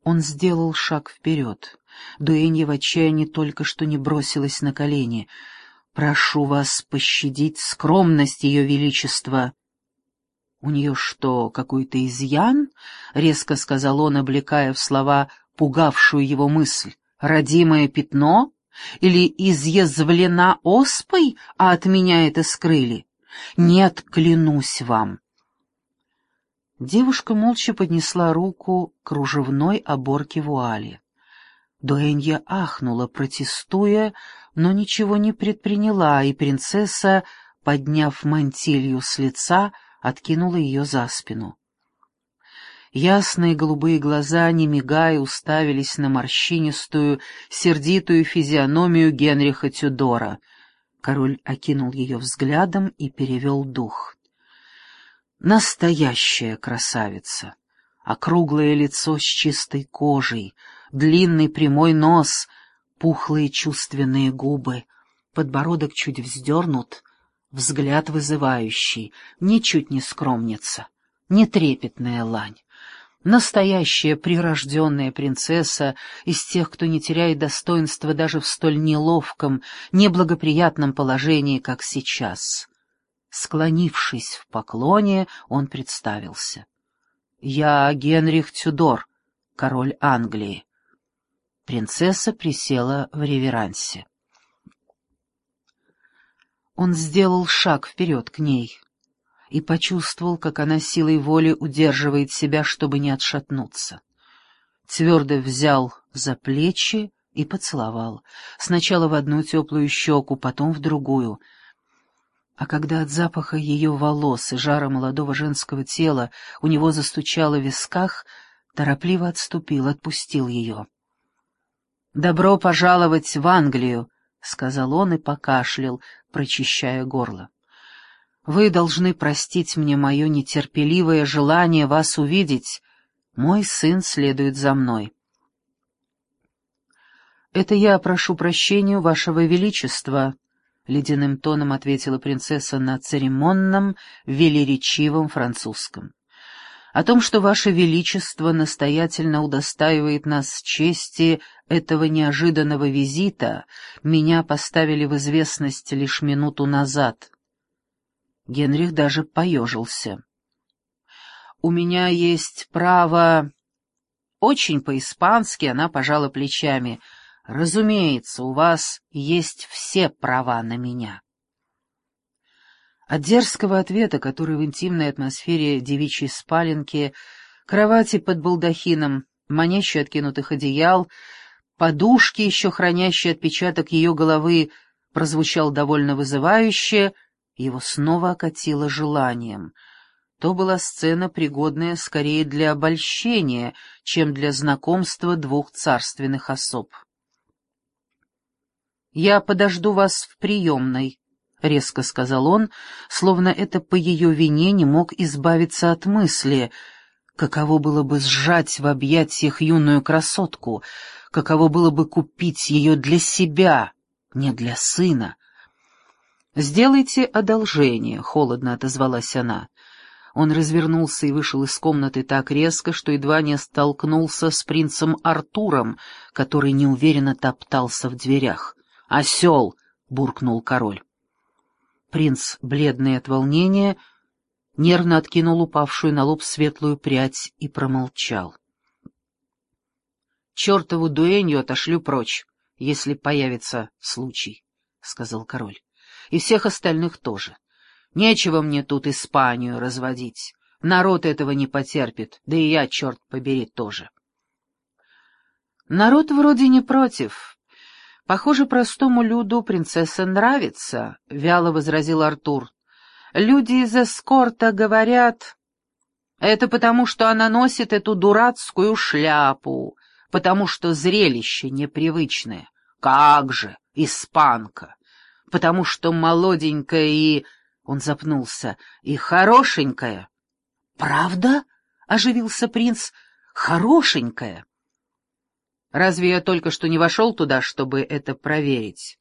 Он сделал шаг вперед. Дуэнья в отчаянии только что не бросилась на колени. «Прошу вас пощадить скромность Ее Величества». «У нее что, какой-то изъян?» — резко сказал он, облекая в слова пугавшую его мысль. «Родимое пятно? Или изъязвлена оспой, а от меня это скрыли? Нет, клянусь вам». Девушка молча поднесла руку к кружевной оборке вуали. Дуэнья ахнула, протестуя, но ничего не предприняла, и принцесса, подняв мантилью с лица, откинула ее за спину. Ясные голубые глаза, не мигая, уставились на морщинистую, сердитую физиономию Генриха Тюдора. Король окинул ее взглядом и перевел дух. Настоящая красавица, округлое лицо с чистой кожей, длинный прямой нос, пухлые чувственные губы, подбородок чуть вздернут, взгляд вызывающий, ничуть не скромница, не трепетная лань. Настоящая прирожденная принцесса из тех, кто не теряет достоинства даже в столь неловком, неблагоприятном положении, как сейчас. Склонившись в поклоне, он представился. «Я Генрих Тюдор, король Англии». Принцесса присела в реверансе. Он сделал шаг вперед к ней и почувствовал, как она силой воли удерживает себя, чтобы не отшатнуться. Твердо взял за плечи и поцеловал, сначала в одну теплую щеку, потом в другую. А когда от запаха ее волос и жара молодого женского тела у него застучало в висках, торопливо отступил, отпустил ее. «Добро пожаловать в Англию», — сказал он и покашлял, прочищая горло. «Вы должны простить мне мое нетерпеливое желание вас увидеть. Мой сын следует за мной». «Это я прошу прощения у вашего величества», — ледяным тоном ответила принцесса на церемонном, велеречивом французском. «О том, что ваше величество настоятельно удостаивает нас чести этого неожиданного визита, меня поставили в известность лишь минуту назад». Генрих даже поежился. «У меня есть право...» Очень по-испански она пожала плечами. «Разумеется, у вас есть все права на меня». От дерзкого ответа, который в интимной атмосфере девичьей спаленки, кровати под балдахином, манящей откинутых одеял, подушки, еще хранящие отпечаток ее головы, прозвучал довольно вызывающе, его снова окатило желанием. То была сцена, пригодная скорее для обольщения, чем для знакомства двух царственных особ. «Я подожду вас в приемной», — резко сказал он, словно это по ее вине не мог избавиться от мысли, каково было бы сжать в объятиях юную красотку, каково было бы купить ее для себя, не для сына. «Сделайте одолжение», — холодно отозвалась она. Он развернулся и вышел из комнаты так резко, что едва не столкнулся с принцем Артуром, который неуверенно топтался в дверях. «Осел!» — буркнул король. Принц, бледный от волнения, нервно откинул упавшую на лоб светлую прядь и промолчал. «Чертову дуэнью отошлю прочь, если появится случай», — сказал король. «И всех остальных тоже. Нечего мне тут Испанию разводить. Народ этого не потерпит, да и я, черт побери, тоже». «Народ вроде не против. Похоже, простому люду принцесса нравится», — вяло возразил Артур. «Люди из эскорта говорят, это потому, что она носит эту дурацкую шляпу, потому что зрелище непривычное. Как же, испанка! Потому что молоденькая и...» Он запнулся. «И хорошенькая». «Правда?» — оживился принц. «Хорошенькая». «Разве я только что не вошел туда, чтобы это проверить?»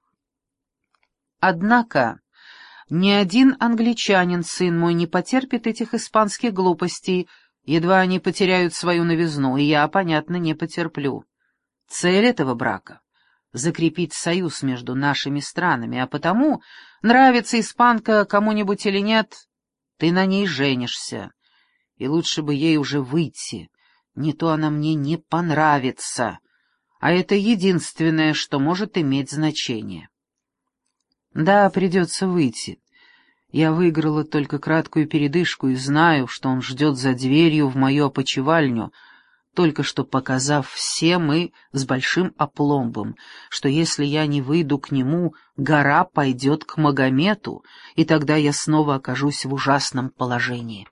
«Однако ни один англичанин, сын мой, не потерпит этих испанских глупостей», Едва они потеряют свою новизну, и я, понятно, не потерплю. Цель этого брака — закрепить союз между нашими странами, а потому, нравится испанка кому-нибудь или нет, ты на ней женишься, и лучше бы ей уже выйти, не то она мне не понравится, а это единственное, что может иметь значение. Да, придется выйти. Я выиграла только краткую передышку и знаю, что он ждет за дверью в мою опочивальню, только что показав всем и с большим опломбом, что если я не выйду к нему, гора пойдет к Магомету, и тогда я снова окажусь в ужасном положении.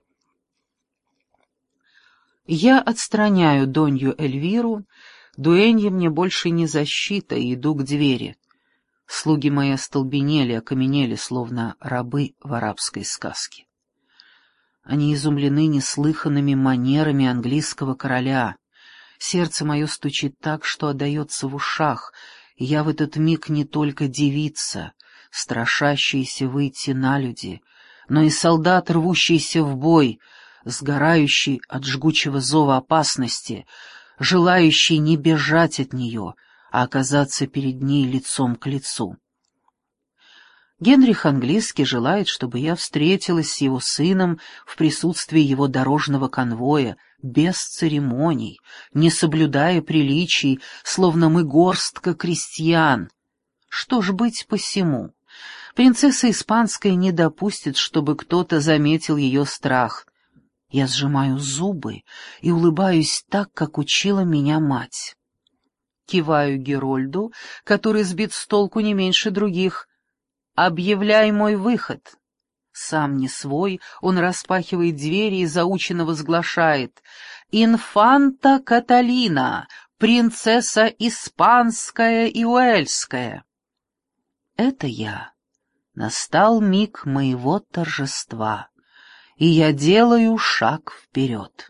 Я отстраняю Донью Эльвиру, дуэнья мне больше не защита, и иду к двери. Слуги мои остолбенели, окаменели, словно рабы в арабской сказке. Они изумлены неслыханными манерами английского короля. Сердце мое стучит так, что отдается в ушах, и я в этот миг не только девица, страшащаяся выйти на люди, но и солдат, рвущийся в бой, сгорающий от жгучего зова опасности, желающий не бежать от нее, а оказаться перед ней лицом к лицу. Генрих Английский желает, чтобы я встретилась с его сыном в присутствии его дорожного конвоя, без церемоний, не соблюдая приличий, словно мы горстка крестьян. Что ж быть посему? Принцесса испанская не допустит, чтобы кто-то заметил ее страх. Я сжимаю зубы и улыбаюсь так, как учила меня мать. Киваю Герольду, который сбит с толку не меньше других. «Объявляй мой выход!» Сам не свой, он распахивает двери и заученно возглашает: «Инфанта Каталина, принцесса испанская и уэльская!» Это я. Настал миг моего торжества, и я делаю шаг вперед.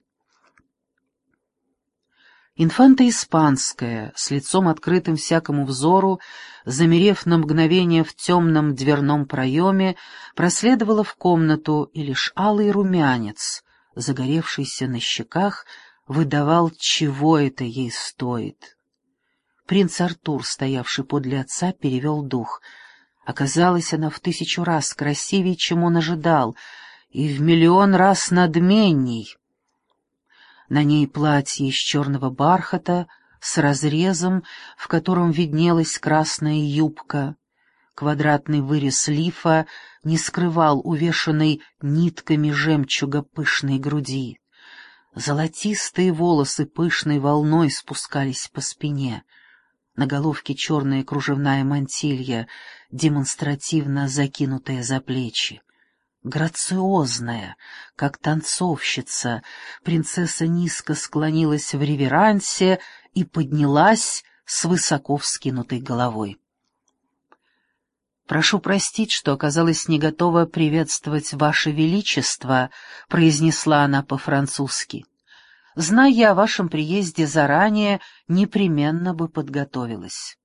Инфанта испанская, с лицом открытым всякому взору, замерев на мгновение в темном дверном проеме, проследовала в комнату, и лишь алый румянец, загоревшийся на щеках, выдавал, чего это ей стоит. Принц Артур, стоявший подле отца, перевел дух. Оказалась она в 1000 раз красивее, чем он ожидал, и в 1 000 000 раз надменней. На ней платье из черного бархата с разрезом, в котором виднелась красная юбка. Квадратный вырез лифа не скрывал увешанной нитками жемчуга пышной груди. Золотистые волосы пышной волной спускались по спине. На головке черная кружевная мантилья, демонстративно закинутая за плечи. Грациозная, как танцовщица, принцесса низко склонилась в реверансе и поднялась с высоко вскинутой головой. «Прошу простить, что оказалась не готова приветствовать Ваше Величество», — произнесла она по-французски. «Зная о вашем приезде заранее, непременно бы подготовилась».